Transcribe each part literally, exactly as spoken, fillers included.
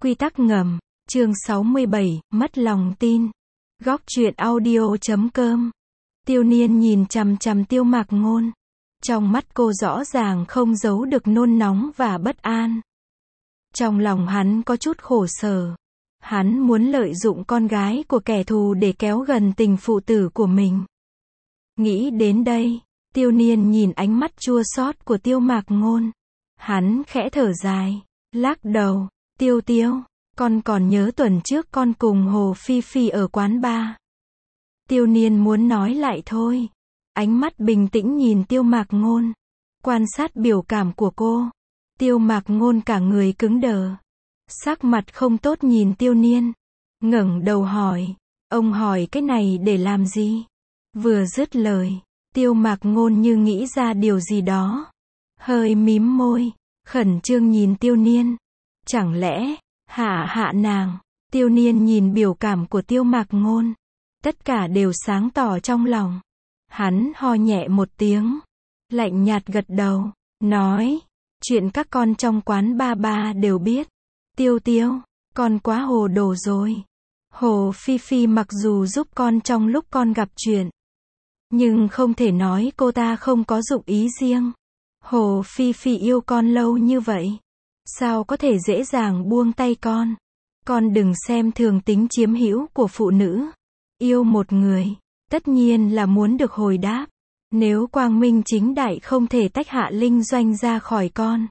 Quy tắc ngầm, chương sáu mươi bảy, mất lòng tin. Góc truyện audio chấm com. Tiêu Niên nhìn chằm chằm Tiêu Mạc Ngôn. Trong mắt cô rõ ràng không giấu được nôn nóng và bất an. Trong lòng hắn có chút khổ sở. Hắn muốn lợi dụng con gái của kẻ thù để kéo gần tình phụ tử của mình. Nghĩ đến đây, Tiêu Niên nhìn ánh mắt chua xót của Tiêu Mạc Ngôn. Hắn khẽ thở dài, lắc đầu, Tiêu Tiêu, con còn nhớ tuần trước con cùng Hồ Phi Phi ở quán bar. Tiêu Niên muốn nói lại thôi. Ánh mắt bình tĩnh nhìn Tiêu Mạc Ngôn. Quan sát biểu cảm của cô. Tiêu Mạc Ngôn cả người cứng đờ. Sắc mặt không tốt nhìn Tiêu Niên. Ngẩng đầu hỏi, ông hỏi cái này để làm gì? Vừa dứt lời, Tiêu Mạc Ngôn như nghĩ ra điều gì đó. Hơi mím môi, khẩn trương nhìn Tiêu Niên. Chẳng lẽ, hạ hạ nàng? Tiêu Niên nhìn biểu cảm của Tiêu Mạc Ngôn. Tất cả đều sáng tỏ trong lòng. Hắn ho nhẹ một tiếng. Lạnh nhạt gật đầu. Nói. Chuyện các con trong quán ba ba đều biết. Tiêu Tiêu. Con quá hồ đồ rồi. Hồ Phi Phi mặc dù giúp con trong lúc con gặp chuyện. Nhưng không thể nói cô ta không có dụng ý riêng. Hồ Phi Phi yêu con lâu như vậy. Sao có thể dễ dàng buông tay con? Con đừng xem thường tính chiếm hữu của phụ nữ. Yêu một người, tất nhiên là muốn được hồi đáp. Nếu quang minh chính đại không thể tách Hạ Linh Doanh ra khỏi con,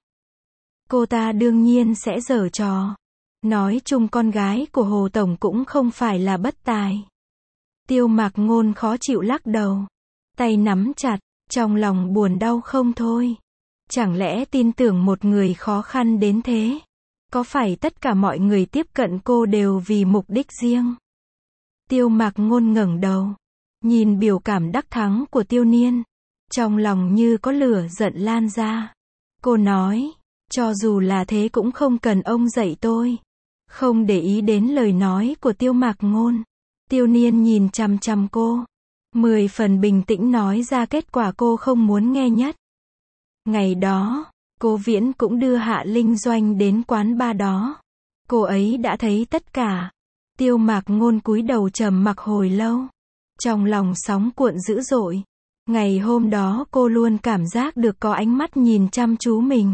cô ta đương nhiên sẽ giở trò. Nói chung con gái của Hồ Tổng cũng không phải là bất tài. Tiêu Mạc Ngôn khó chịu lắc đầu. Tay nắm chặt, trong lòng buồn đau không thôi. Chẳng lẽ tin tưởng một người khó khăn đến thế? Có phải tất cả mọi người tiếp cận cô đều vì mục đích riêng? Tiêu Mạc Ngôn ngẩng đầu, nhìn biểu cảm đắc thắng của Tiêu Niên, trong lòng như có lửa giận lan ra. Cô nói, cho dù là thế cũng không cần ông dạy tôi. Không để ý đến lời nói của Tiêu Mạc Ngôn. Tiêu Niên nhìn chằm chằm cô, mười phần bình tĩnh nói ra kết quả cô không muốn nghe nhất. Ngày đó, Cố Viễn cũng đưa Hạ Linh Doanh đến quán bar đó. Cô ấy đã thấy tất cả. Tiêu Mạc Ngôn cúi đầu trầm mặc hồi lâu. Trong lòng sóng cuộn dữ dội. Ngày hôm đó cô luôn cảm giác được có ánh mắt nhìn chăm chú mình.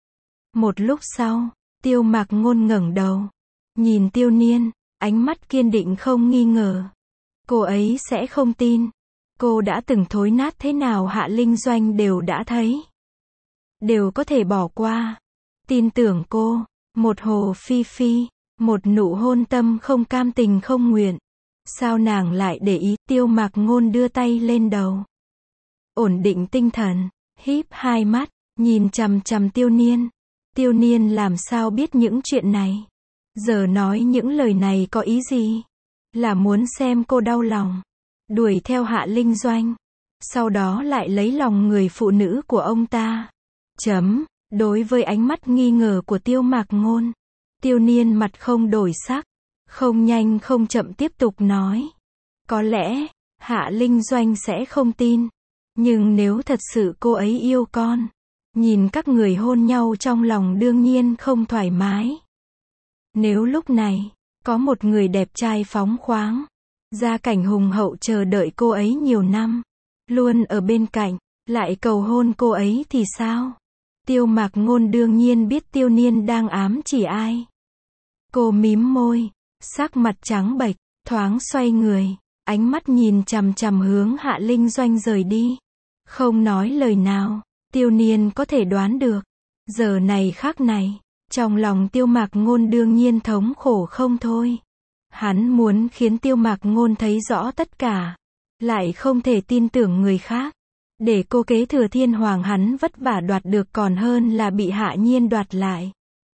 Một lúc sau, Tiêu Mạc Ngôn ngẩng đầu. Nhìn Tiêu Niên, ánh mắt kiên định không nghi ngờ. Cô ấy sẽ không tin. Cô đã từng thối nát thế nào Hạ Linh Doanh đều đã thấy. Đều có thể bỏ qua. Tin tưởng cô. Một Hồ Phi Phi. Một nụ hôn tâm không cam tình không nguyện. Sao nàng lại để ý? Tiêu Mạc Ngôn đưa tay lên đầu. Ổn định tinh thần. Híp hai mắt. Nhìn chằm chằm Tiêu Niên. Tiêu Niên làm sao biết những chuyện này? Giờ nói những lời này có ý gì? Là muốn xem cô đau lòng. Đuổi theo Hạ Linh Doanh. Sau đó lại lấy lòng người phụ nữ của ông ta. Chấm. Đối với ánh mắt nghi ngờ của Tiêu Mạc Ngôn, Tiêu Niên mặt không đổi sắc. Không nhanh không chậm tiếp tục nói. Có lẽ, Hạ Linh Doanh sẽ không tin. Nhưng nếu thật sự cô ấy yêu con, nhìn các người hôn nhau trong lòng đương nhiên không thoải mái. Nếu lúc này, có một người đẹp trai phóng khoáng, gia cảnh hùng hậu chờ đợi cô ấy nhiều năm, luôn ở bên cạnh, lại cầu hôn cô ấy thì sao? Tiêu Mạc Ngôn đương nhiên biết Tiêu Niên đang ám chỉ ai. Cô mím môi, sắc mặt trắng bệch, thoáng xoay người, ánh mắt nhìn chằm chằm hướng Hạ Linh Doanh rời đi. Không nói lời nào, Tiêu Niên có thể đoán được. Giờ này khắc này, trong lòng Tiêu Mạc Ngôn đương nhiên thống khổ không thôi. Hắn muốn khiến Tiêu Mạc Ngôn thấy rõ tất cả, lại không thể tin tưởng người khác. Để cô kế thừa thiên hoàng hắn vất vả đoạt được còn hơn là bị Hạ Nhiên đoạt lại.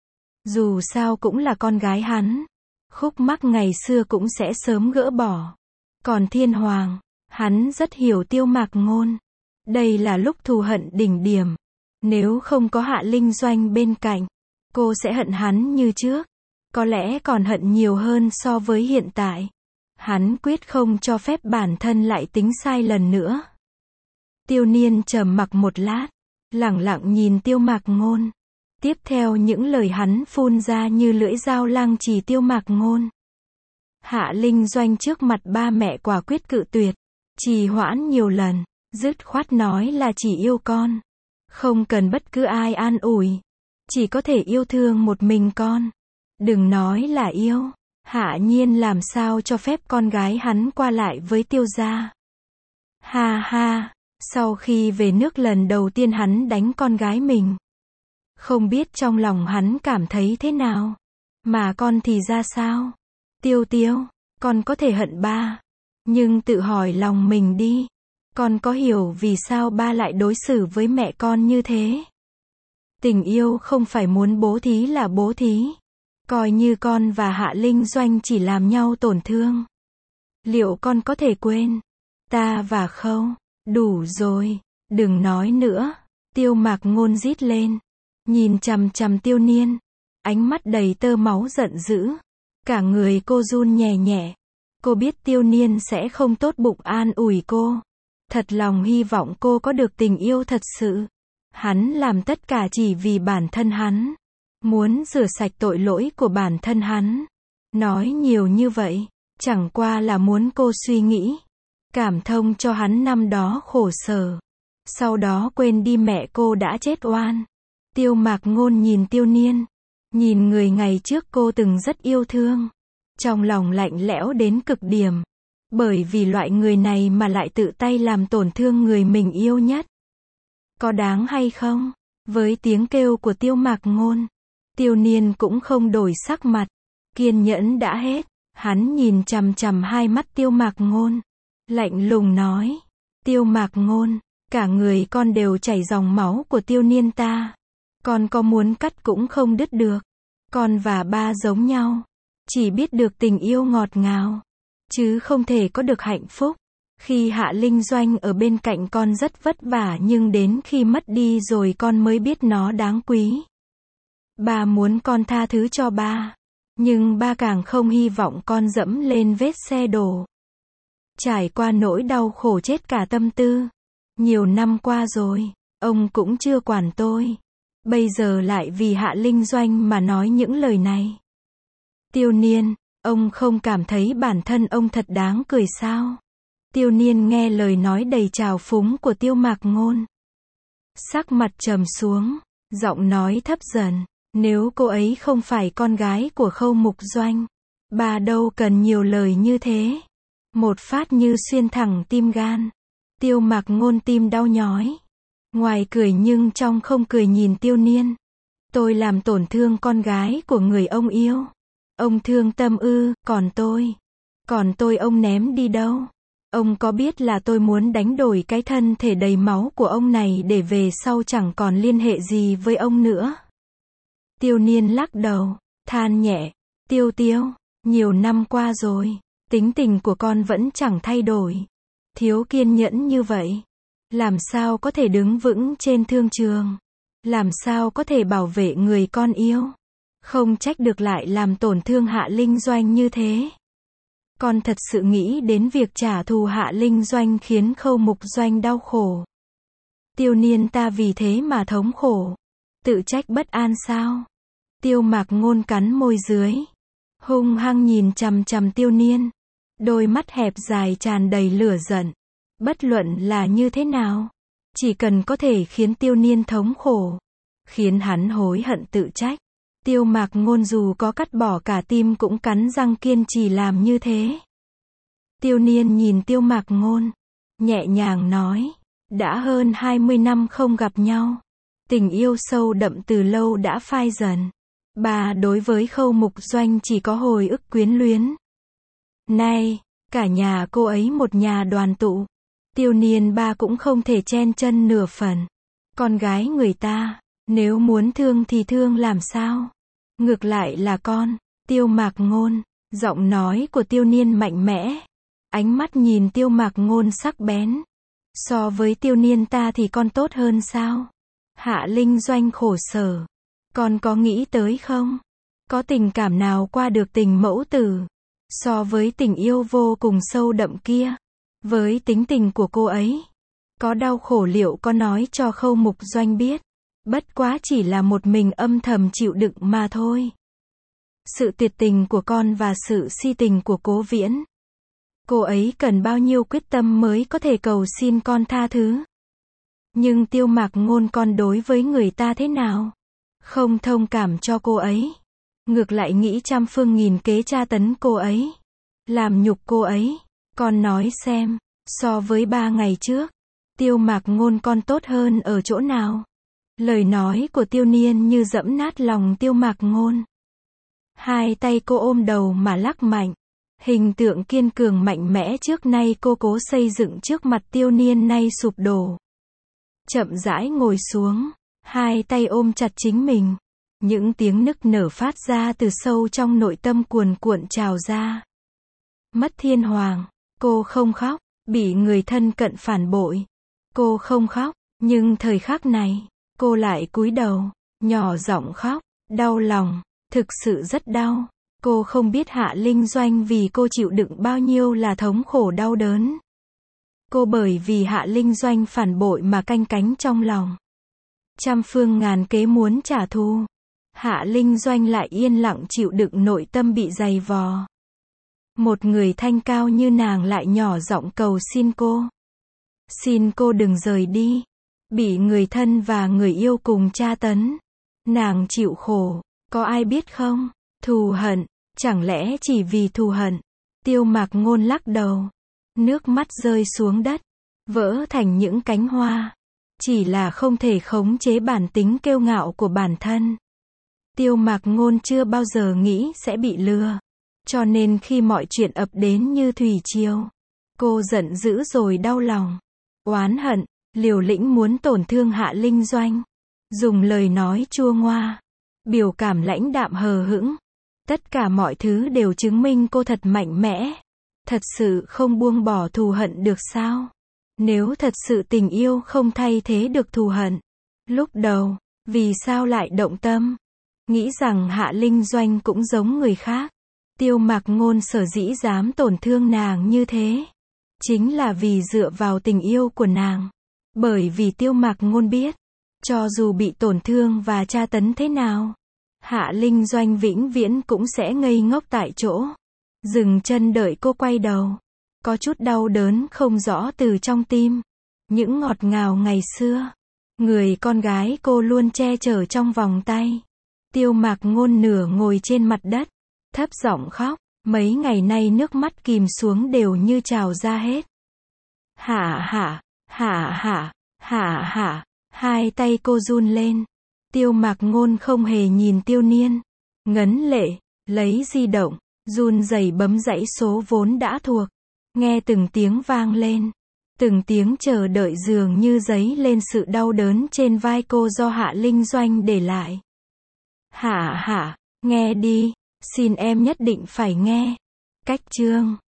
Dù sao cũng là con gái hắn. Khúc mắc ngày xưa cũng sẽ sớm gỡ bỏ. Còn thiên hoàng, hắn rất hiểu Tiêu Mạc Ngôn. Đây là lúc thù hận đỉnh điểm. Nếu không có Hạ Linh Doanh bên cạnh, cô sẽ hận hắn như trước. Có lẽ còn hận nhiều hơn so với hiện tại. Hắn quyết không cho phép bản thân lại tính sai lần nữa. Tiêu Niên trầm mặc một lát, lẳng lặng nhìn Tiêu Mạc Ngôn. Tiếp theo những lời hắn phun ra như lưỡi dao lăng trì Tiêu Mạc Ngôn. Hạ Linh Doanh trước mặt ba mẹ quả quyết cự tuyệt, trì hoãn nhiều lần, dứt khoát nói là chỉ yêu con. Không cần bất cứ ai an ủi. Chỉ có thể yêu thương một mình con. Đừng nói là yêu. Hạ Nhiên làm sao cho phép con gái hắn qua lại với Tiêu gia. Ha ha, sau khi về nước lần đầu tiên hắn đánh con gái mình. Không biết trong lòng hắn cảm thấy thế nào. Mà con thì ra sao? Tiêu Tiêu, con có thể hận ba. Nhưng tự hỏi lòng mình đi. Con có hiểu vì sao ba lại đối xử với mẹ con như thế? Tình yêu không phải muốn bố thí là bố thí. Coi như con và Hạ Linh Doanh chỉ làm nhau tổn thương. Liệu con có thể quên? Ta và Khâu. Đủ rồi. Đừng nói nữa. Tiêu Mạc Ngôn rít lên. Nhìn chằm chằm Tiêu Niên. Ánh mắt đầy tơ máu giận dữ. Cả người cô run nhẹ nhẹ. Cô biết Tiêu Niên sẽ không tốt bụng an ủi cô. Thật lòng hy vọng cô có được tình yêu thật sự. Hắn làm tất cả chỉ vì bản thân hắn. Muốn rửa sạch tội lỗi của bản thân hắn. Nói nhiều như vậy, chẳng qua là muốn cô suy nghĩ. Cảm thông cho hắn năm đó khổ sở. Sau đó quên đi mẹ cô đã chết oan. Tiêu Mạc Ngôn nhìn Tiêu Niên. Nhìn người ngày trước cô từng rất yêu thương. Trong lòng lạnh lẽo đến cực điểm. Bởi vì loại người này mà lại tự tay làm tổn thương người mình yêu nhất. Có đáng hay không? Với tiếng kêu của Tiêu Mạc Ngôn, Tiêu Niên cũng không đổi sắc mặt. Kiên nhẫn đã hết. Hắn nhìn chằm chằm hai mắt Tiêu Mạc Ngôn. Lạnh lùng nói. Tiêu Mạc Ngôn, cả người con đều chảy dòng máu của Tiêu Niên ta. Con có muốn cắt cũng không đứt được. Con và ba giống nhau. Chỉ biết được tình yêu ngọt ngào. Chứ không thể có được hạnh phúc. Khi Hạ Linh Doanh ở bên cạnh con rất vất vả nhưng đến khi mất đi rồi con mới biết nó đáng quý. Ba muốn con tha thứ cho ba. Nhưng ba càng không hy vọng con dẫm lên vết xe đổ. Trải qua nỗi đau khổ chết cả tâm tư. Nhiều năm qua rồi, ông cũng chưa quản tôi. Bây giờ lại vì Hạ Linh Doanh mà nói những lời này. Tiêu Niên, ông không cảm thấy bản thân ông thật đáng cười sao? Tiêu Niên nghe lời nói đầy trào phúng của Tiêu Mạc Ngôn. Sắc mặt trầm xuống, giọng nói thấp dần. Nếu cô ấy không phải con gái của Khâu Mục Doanh, bà đâu cần nhiều lời như thế. Một phát như xuyên thẳng tim gan. Tiêu Mạc Ngôn tim đau nhói. Ngoài cười nhưng trong không cười nhìn Tiêu Niên. Tôi làm tổn thương con gái của người ông yêu. Ông thương tâm ư, còn tôi. Còn tôi ông ném đi đâu? Ông có biết là tôi muốn đánh đổi cái thân thể đầy máu của ông này để về sau chẳng còn liên hệ gì với ông nữa. Tiêu Niên lắc đầu, than nhẹ. Tiêu Tiêu, nhiều năm qua rồi, tính tình của con vẫn chẳng thay đổi. Thiếu kiên nhẫn như vậy. Làm sao có thể đứng vững trên thương trường? Làm sao có thể bảo vệ người con yêu? Không trách được lại làm tổn thương Hạ Linh Doanh như thế. Con thật sự nghĩ đến việc trả thù Hạ Linh Doanh khiến Khâu Mục Doanh đau khổ. Tiêu Niên ta vì thế mà thống khổ. Tự trách bất an sao? Tiêu Mạc Ngôn cắn môi dưới. Hung hăng nhìn chằm chằm Tiêu Niên. Đôi mắt hẹp dài tràn đầy lửa giận. Bất luận là như thế nào. Chỉ cần có thể khiến Tiêu Niên thống khổ. Khiến hắn hối hận tự trách. Tiêu Mạc Ngôn dù có cắt bỏ cả tim cũng cắn răng kiên trì làm như thế. Tiêu Niên nhìn Tiêu Mạc Ngôn. Nhẹ nhàng nói. Đã hơn hai mươi năm không gặp nhau. Tình yêu sâu đậm từ lâu đã phai dần. Bà đối với Khâu Mục Doanh chỉ có hồi ức quyến luyến. Nay, cả nhà cô ấy một nhà đoàn tụ. Tiêu Niên ba cũng không thể chen chân nửa phần. Con gái người ta, nếu muốn thương thì thương làm sao? Ngược lại là con. Tiêu Mạc Ngôn. Giọng nói của Tiêu Niên mạnh mẽ. Ánh mắt nhìn Tiêu Mạc Ngôn sắc bén. So với Tiêu Niên ta thì con tốt hơn sao? Hạ Linh Doanh khổ sở. Con có nghĩ tới không? Có tình cảm nào qua được tình mẫu tử? So với tình yêu vô cùng sâu đậm kia. Với tính tình của cô ấy. Có đau khổ liệu có nói cho Khâu Mục Doanh biết. Bất quá chỉ là một mình âm thầm chịu đựng mà thôi. Sự tuyệt tình của con và sự si tình của Cố Viễn. Cô ấy cần bao nhiêu quyết tâm mới có thể cầu xin con tha thứ. Nhưng Tiêu Mạc Ngôn con đối với người ta thế nào? Không thông cảm cho cô ấy. Ngược lại nghĩ trăm phương nghìn kế tra tấn cô ấy. Làm nhục cô ấy. Con nói xem, so với ba ngày trước, Tiêu Mạc Ngôn con tốt hơn ở chỗ nào? Lời nói của Tiêu Niên như dẫm nát lòng Tiêu Mạc Ngôn. Hai tay cô ôm đầu mà lắc mạnh. Hình tượng kiên cường mạnh mẽ trước nay cô cố xây dựng trước mặt Tiêu Niên nay sụp đổ. Chậm rãi ngồi xuống, hai tay ôm chặt chính mình. Những tiếng nức nở phát ra từ sâu trong nội tâm cuồn cuộn trào ra. Mất thiên hoàng, cô không khóc, bị người thân cận phản bội. Cô không khóc, nhưng thời khắc này, cô lại cúi đầu, nhỏ giọng khóc, đau lòng, thực sự rất đau. Cô không biết Hạ Linh Doanh vì cô chịu đựng bao nhiêu là thống khổ đau đớn. Cô bởi vì Hạ Linh Doanh phản bội mà canh cánh trong lòng. Trăm phương ngàn kế muốn trả thù. Hạ Linh Doanh lại yên lặng chịu đựng nội tâm bị dày vò. Một người thanh cao như nàng lại nhỏ giọng cầu xin cô. Xin cô đừng rời đi. Bị người thân và người yêu cùng tra tấn. Nàng chịu khổ, có ai biết không? Thù hận, chẳng lẽ chỉ vì thù hận? Tiêu Mạc Ngôn lắc đầu. Nước mắt rơi xuống đất, vỡ thành những cánh hoa. Chỉ là không thể khống chế bản tính kiêu ngạo của bản thân. Tiêu Mạc Ngôn chưa bao giờ nghĩ sẽ bị lừa. Cho nên khi mọi chuyện ập đến như thủy triều, cô giận dữ rồi đau lòng. Oán hận, liều lĩnh muốn tổn thương Hạ Linh Doanh. Dùng lời nói chua ngoa, biểu cảm lãnh đạm hờ hững. Tất cả mọi thứ đều chứng minh cô thật mạnh mẽ. Thật sự không buông bỏ thù hận được sao? Nếu thật sự tình yêu không thay thế được thù hận. Lúc đầu, vì sao lại động tâm? Nghĩ rằng Hạ Linh Doanh cũng giống người khác. Tiêu Mạc Ngôn sở dĩ dám tổn thương nàng như thế. Chính là vì dựa vào tình yêu của nàng. Bởi vì Tiêu Mạc Ngôn biết, cho dù bị tổn thương và tra tấn thế nào, Hạ Linh Doanh vĩnh viễn cũng sẽ ngây ngốc tại chỗ. Dừng chân đợi cô quay đầu. Có chút đau đớn không rõ từ trong tim. Những ngọt ngào ngày xưa. Người con gái cô luôn che chở trong vòng tay. Tiêu Mạc Ngôn nửa ngồi trên mặt đất. Thấp giọng khóc. Mấy ngày nay nước mắt kìm xuống đều như trào ra hết. Hả hả, hả hả, hả hả. Hai tay cô run lên. Tiêu Mạc Ngôn không hề nhìn Tiêu Niên. Ngấn lệ, lấy di động, run rẩy bấm dãy số vốn đã thuộc. Nghe từng tiếng vang lên. Từng tiếng chờ đợi dường như dấy lên sự đau đớn trên vai cô do Hạ Linh Doanh để lại. Hả hả, nghe đi, xin em nhất định phải nghe. Cách chương